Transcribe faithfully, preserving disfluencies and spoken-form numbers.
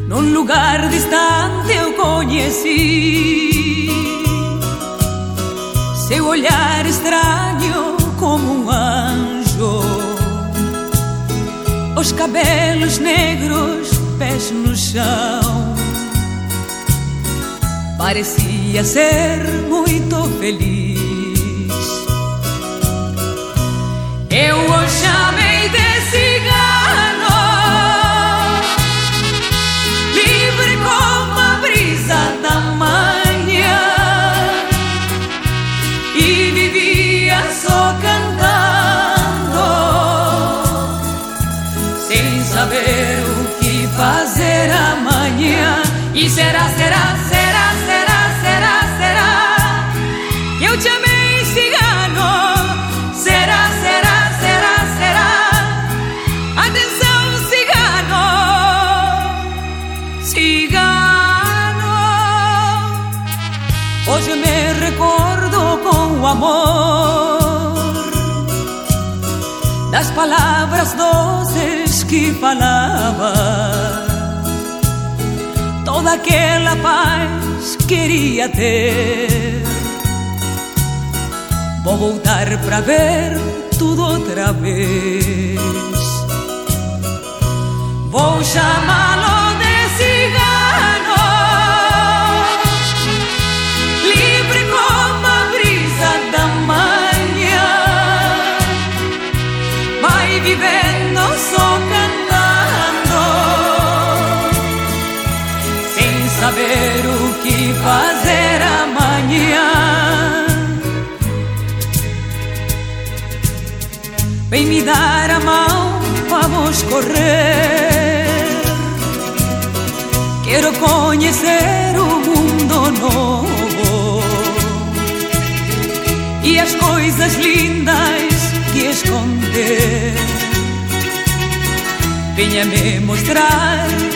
num lugar distante eu conheci seu olhar estranho como um anjo, os cabelos negros, pés no chão. Parecia ser muito feliz. Eu o chamei de cigano, livre como a brisa da manhã, e vivia só cantando, sem saber o que fazer amanhã. E será, será, será, será, será, será que eu te amei, cigano? Será, será, será, será? Atenção, cigano, cigano. Hoje me recordo com o amor das palavras doces que falava, toda aquela paz queria ter. Vou voltar pra ver tudo outra vez. Vou chamá-lo de cigano, livre como a brisa da manhã, vai vivendo só cantando, sem saber o que fazer amanhã. Vem me dar a mão, vamos correr. Quero conhecer o mundo novo e as coisas lindas que esconder. Venha me mostrar